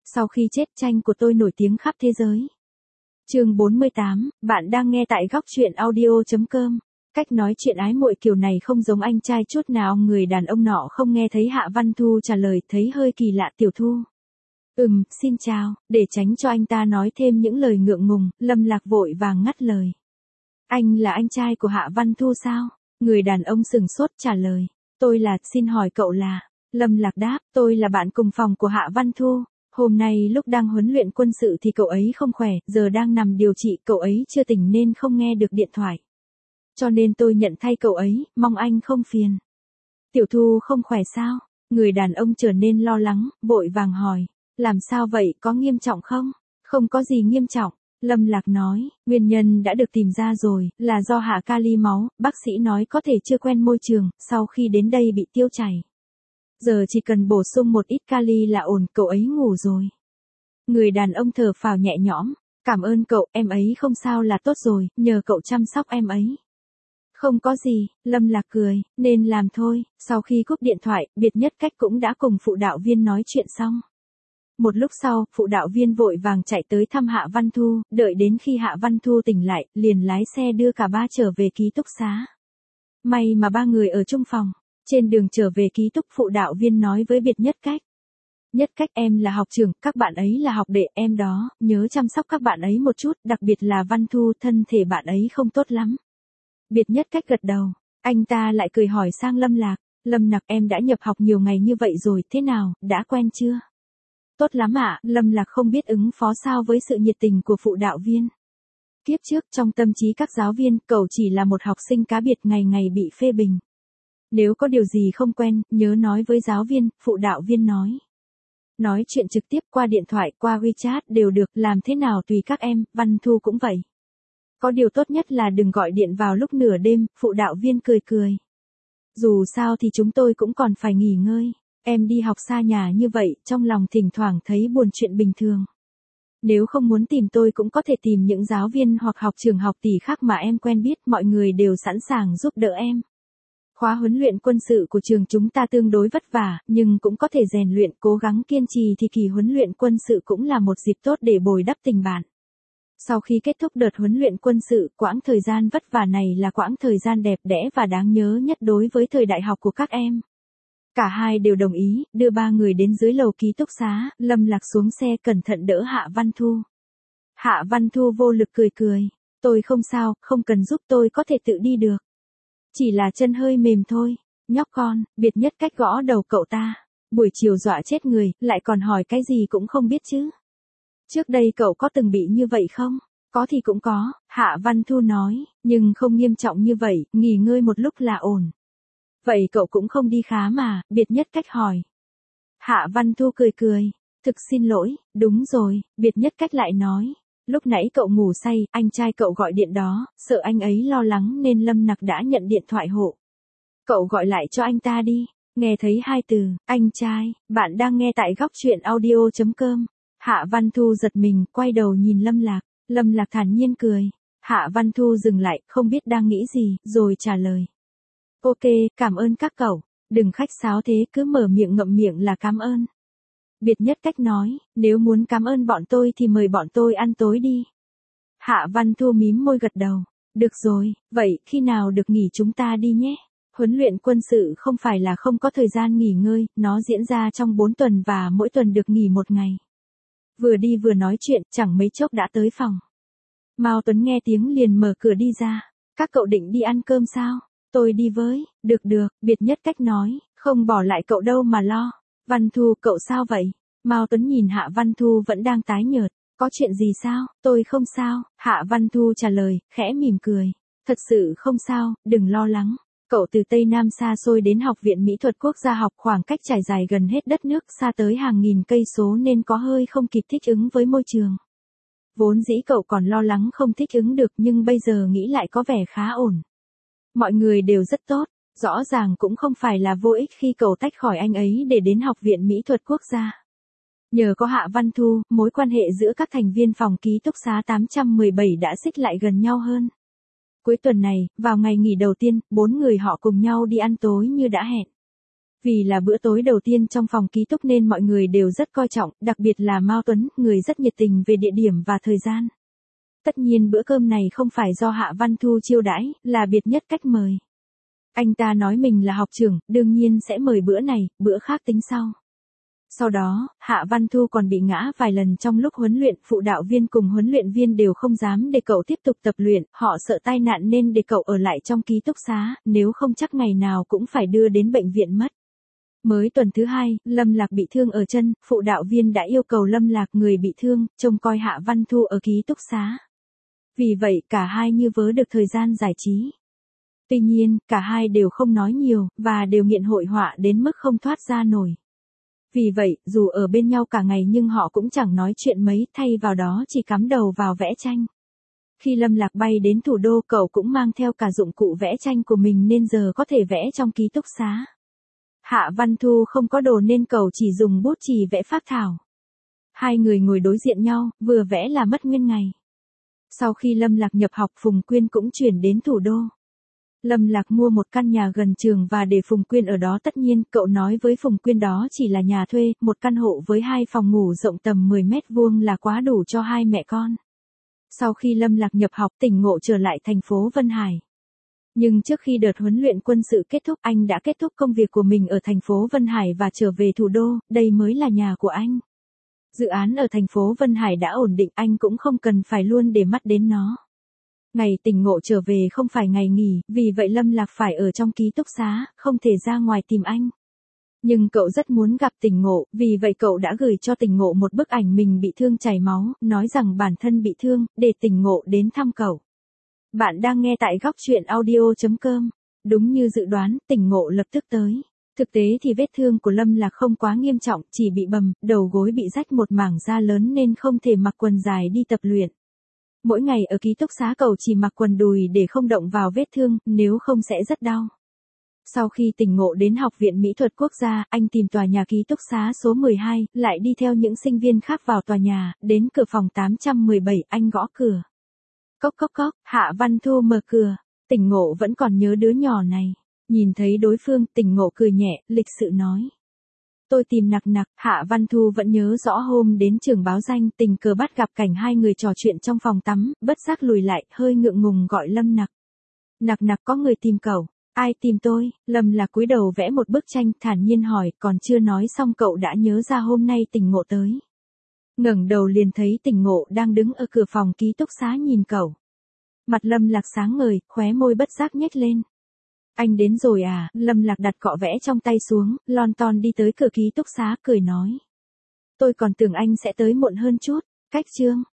Sau khi chết tranh của tôi nổi tiếng khắp thế giới. Chương 48, bạn đang nghe tại góc truyện audio.com. Cách nói chuyện ái muội kiểu này không giống anh trai chút nào. Người đàn ông nọ không nghe thấy Hạ Văn Thu trả lời, thấy hơi kỳ lạ. Tiểu Thu. Xin chào. Để tránh cho anh ta nói thêm những lời ngượng ngùng, Lâm Lạc vội vàng ngắt lời. Anh là anh trai của Hạ Văn Thu sao? Người đàn ông sừng sốt trả lời. Tôi là, xin hỏi cậu là? Lâm Lạc đáp, tôi là bạn cùng phòng của Hạ Văn Thu. Hôm nay lúc đang huấn luyện quân sự thì cậu ấy không khỏe, giờ đang nằm điều trị, cậu ấy chưa tỉnh nên không nghe được điện thoại. Cho nên tôi nhận thay cậu ấy, mong anh không phiền. Tiểu Thu không khỏe sao? Người đàn ông trở nên lo lắng, vội vàng hỏi. Làm sao vậy, có nghiêm trọng không? Không có gì nghiêm trọng. Lâm Lạc nói, nguyên nhân đã được tìm ra rồi, là do hạ kali máu, bác sĩ nói có thể chưa quen môi trường, sau khi đến đây bị tiêu chảy. Giờ chỉ cần bổ sung một ít kali là ổn, cậu ấy ngủ rồi. Người đàn ông thở phào nhẹ nhõm, cảm ơn cậu, em ấy không sao là tốt rồi, nhờ cậu chăm sóc em ấy. Không có gì, Lâm Lạc cười, nên làm thôi. Sau khi cúp điện thoại, Biệt Nhất Cách cũng đã cùng phụ đạo viên nói chuyện xong. Một lúc sau, phụ đạo viên vội vàng chạy tới thăm Hạ Văn Thu, đợi đến khi Hạ Văn Thu tỉnh lại, liền lái xe đưa cả ba trở về ký túc xá. May mà ba người ở chung phòng. Trên đường trở về ký túc, phụ đạo viên nói với Biệt Nhất Cách. Nhất Cách, em là học trưởng, các bạn ấy là học đệ, em đó, nhớ chăm sóc các bạn ấy một chút, đặc biệt là Văn Thu, thân thể bạn ấy không tốt lắm. Biệt Nhất Cách gật đầu, anh ta lại cười hỏi sang Lâm Lạc. Lâm Lạc, em đã nhập học nhiều ngày như vậy rồi, thế nào, đã quen chưa? Tốt lắm ạ, Lâm Lạc không biết ứng phó sao với sự nhiệt tình của phụ đạo viên. Kiếp trước, trong tâm trí các giáo viên, cậu chỉ là một học sinh cá biệt ngày ngày bị phê bình. Nếu có điều gì không quen, nhớ nói với giáo viên, phụ đạo viên nói. Nói chuyện trực tiếp qua điện thoại, qua WeChat đều được, làm thế nào tùy các em, Văn Thu cũng vậy. Có điều tốt nhất là đừng gọi điện vào lúc nửa đêm, phụ đạo viên cười cười. Dù sao thì chúng tôi cũng còn phải nghỉ ngơi. Em đi học xa nhà như vậy, trong lòng thỉnh thoảng thấy buồn chuyện bình thường. Nếu không muốn tìm tôi cũng có thể tìm những giáo viên hoặc học trường học tỷ khác mà em quen biết, mọi người đều sẵn sàng giúp đỡ em. Khóa huấn luyện quân sự của trường chúng ta tương đối vất vả, nhưng cũng có thể rèn luyện, cố gắng kiên trì thì kỳ huấn luyện quân sự cũng là một dịp tốt để bồi đắp tình bạn. Sau khi kết thúc đợt huấn luyện quân sự, quãng thời gian vất vả này là quãng thời gian đẹp đẽ và đáng nhớ nhất đối với thời đại học của các em. Cả hai đều đồng ý, đưa ba người đến dưới lầu ký túc xá, Lâm Lạc xuống xe cẩn thận đỡ Hạ Văn Thu. Hạ Văn Thu vô lực cười cười. Tôi không sao, không cần giúp, tôi có thể tự đi được. Chỉ là chân hơi mềm thôi. Nhóc con, Biệt Nhất Cách gõ đầu cậu ta. Buổi chiều dọa chết người, lại còn hỏi cái gì cũng không biết chứ. Trước đây cậu có từng bị như vậy không? Có thì cũng có, Hạ Văn Thu nói, nhưng không nghiêm trọng như vậy, nghỉ ngơi một lúc là ổn. Vậy cậu cũng không đi khám mà, Biệt Nhất Cách hỏi. Hạ Văn Thu cười cười. Thực xin lỗi, đúng rồi, Biệt Nhất Cách lại nói. Lúc nãy cậu ngủ say, anh trai cậu gọi điện đó, sợ anh ấy lo lắng nên Lâm Nặc đã nhận điện thoại hộ. Cậu gọi lại cho anh ta đi. Nghe thấy hai từ, anh trai, bạn đang nghe tại góc truyện audio.com. Hạ Văn Thu giật mình, quay đầu nhìn Lâm Lạc. Lâm Lạc thản nhiên cười. Hạ Văn Thu dừng lại, không biết đang nghĩ gì, rồi trả lời. Ok, cảm ơn các cậu. Đừng khách sáo thế, cứ mở miệng ngậm miệng là cảm ơn. Biệt Nhất Cách nói, nếu muốn cảm ơn bọn tôi thì mời bọn tôi ăn tối đi. Hạ Văn Thu mím môi gật đầu. Được rồi, vậy khi nào được nghỉ chúng ta đi nhé. Huấn luyện quân sự không phải là không có thời gian nghỉ ngơi, nó diễn ra trong 4 tuần và mỗi tuần được nghỉ 1 ngày. Vừa đi vừa nói chuyện, chẳng mấy chốc đã tới phòng. Mao Tuấn nghe tiếng liền mở cửa đi ra. Các cậu định đi ăn cơm sao? Tôi đi với. Được, Biệt Nhất Cách nói, không bỏ lại cậu đâu mà lo. Văn Thu, cậu sao vậy? Mao Tuấn nhìn Hạ Văn Thu vẫn đang tái nhợt. Có chuyện gì sao? Tôi không sao. Hạ Văn Thu trả lời, khẽ mỉm cười. Thật sự không sao, đừng lo lắng. Cậu từ Tây Nam xa xôi đến Học viện Mỹ thuật Quốc gia học, khoảng cách trải dài gần hết đất nước, xa tới hàng nghìn cây số nên có hơi không kịp thích ứng với môi trường. Vốn dĩ cậu còn lo lắng không thích ứng được, nhưng bây giờ nghĩ lại có vẻ khá ổn. Mọi người đều rất tốt, rõ ràng cũng không phải là vô ích khi cậu tách khỏi anh ấy để đến Học viện Mỹ thuật Quốc gia. Nhờ có Hạ Văn Thu, mối quan hệ giữa các thành viên phòng ký túc xá 817 đã xích lại gần nhau hơn. Cuối tuần này, vào ngày nghỉ đầu tiên, 4 người họ cùng nhau đi ăn tối như đã hẹn. Vì là bữa tối đầu tiên trong phòng ký túc nên mọi người đều rất coi trọng, đặc biệt là Mao Tuấn, người rất nhiệt tình về địa điểm và thời gian. Tất nhiên bữa cơm này không phải do Hạ Văn Thu chiêu đãi, là biệt nhất cách mời. Anh ta nói mình là học trưởng, đương nhiên sẽ mời bữa này, bữa khác tính sau. Sau đó, Hạ Văn Thu còn bị ngã vài lần trong lúc huấn luyện, phụ đạo viên cùng huấn luyện viên đều không dám để cậu tiếp tục tập luyện, họ sợ tai nạn nên để cậu ở lại trong ký túc xá, nếu không chắc ngày nào cũng phải đưa đến bệnh viện mất. Mới tuần thứ 2, Lâm Lạc bị thương ở chân, phụ đạo viên đã yêu cầu Lâm Lạc người bị thương, trông coi Hạ Văn Thu ở ký túc xá. Vì vậy cả hai như vớ được thời gian giải trí. Tuy nhiên, cả hai đều không nói nhiều, và đều nghiện hội họa đến mức không thoát ra nổi. Vì vậy, dù ở bên nhau cả ngày nhưng họ cũng chẳng nói chuyện mấy, thay vào đó chỉ cắm đầu vào vẽ tranh. Khi Lâm Lạc bay đến thủ đô cậu cũng mang theo cả dụng cụ vẽ tranh của mình nên giờ có thể vẽ trong ký túc xá. Hạ Văn Thu không có đồ nên cậu chỉ dùng bút chì vẽ phác thảo. Hai người ngồi đối diện nhau, vừa vẽ là mất nguyên ngày. Sau khi Lâm Lạc nhập học Phùng Quyên cũng chuyển đến thủ đô. Lâm Lạc mua một căn nhà gần trường và để Phùng Quyên ở đó, tất nhiên cậu nói với Phùng Quyên đó chỉ là nhà thuê, một căn hộ với 2 phòng ngủ rộng tầm 10 mét vuông là quá đủ cho hai mẹ con. Sau khi Lâm Lạc nhập học tỉnh ngộ trở lại thành phố Vân Hải. Nhưng trước khi đợt huấn luyện quân sự kết thúc anh đã kết thúc công việc của mình ở thành phố Vân Hải và trở về thủ đô, đây mới là nhà của anh. Dự án ở thành phố Vân Hải đã ổn định, anh cũng không cần phải luôn để mắt đến nó. Ngày tỉnh ngộ trở về không phải ngày nghỉ, vì vậy Lâm Lạc phải ở trong ký túc xá, không thể ra ngoài tìm anh. Nhưng cậu rất muốn gặp tỉnh ngộ, vì vậy cậu đã gửi cho tỉnh ngộ một bức ảnh mình bị thương chảy máu, nói rằng bản thân bị thương, để tỉnh ngộ đến thăm cậu. Bạn đang nghe tại góc chuyện audio.com. Đúng như dự đoán, tỉnh ngộ lập tức tới. Thực tế thì vết thương của Lâm Lạc không quá nghiêm trọng, chỉ bị bầm, đầu gối bị rách một mảng da lớn nên không thể mặc quần dài đi tập luyện. Mỗi ngày ở ký túc xá cậu chỉ mặc quần đùi để không động vào vết thương, nếu không sẽ rất đau. Sau khi tỉnh ngộ đến Học viện Mỹ thuật Quốc gia, anh tìm tòa nhà ký túc xá số 12, lại đi theo những sinh viên khác vào tòa nhà, đến cửa phòng 817, anh gõ cửa. Cốc cốc cốc, Hạ Văn Thu mở cửa, tỉnh ngộ vẫn còn nhớ đứa nhỏ này. Nhìn thấy đối phương, tỉnh ngộ cười nhẹ, lịch sự nói. Tôi tìm Nặc Nặc. Hạ Văn Thu vẫn nhớ rõ hôm đến trường báo danh, tình cờ bắt gặp cảnh hai người trò chuyện trong phòng tắm, bất giác lùi lại, hơi ngượng ngùng gọi Lâm Nặc. Nặc Nặc, có người tìm cậu. Ai tìm tôi? Lâm Lạc cúi đầu vẽ một bức tranh, thản nhiên hỏi, còn chưa nói xong cậu đã nhớ ra hôm nay tỉnh ngộ tới. Ngẩng đầu liền thấy tỉnh ngộ đang đứng ở cửa phòng ký túc xá nhìn cậu. Mặt Lâm Lạc sáng ngời, khóe môi bất giác nhếch lên. Anh đến rồi à? Lâm Lạc đặt cọ vẽ trong tay xuống, lon ton đi tới cửa ký túc xá, cười nói. Tôi còn tưởng anh sẽ tới muộn hơn chút. Cách chương.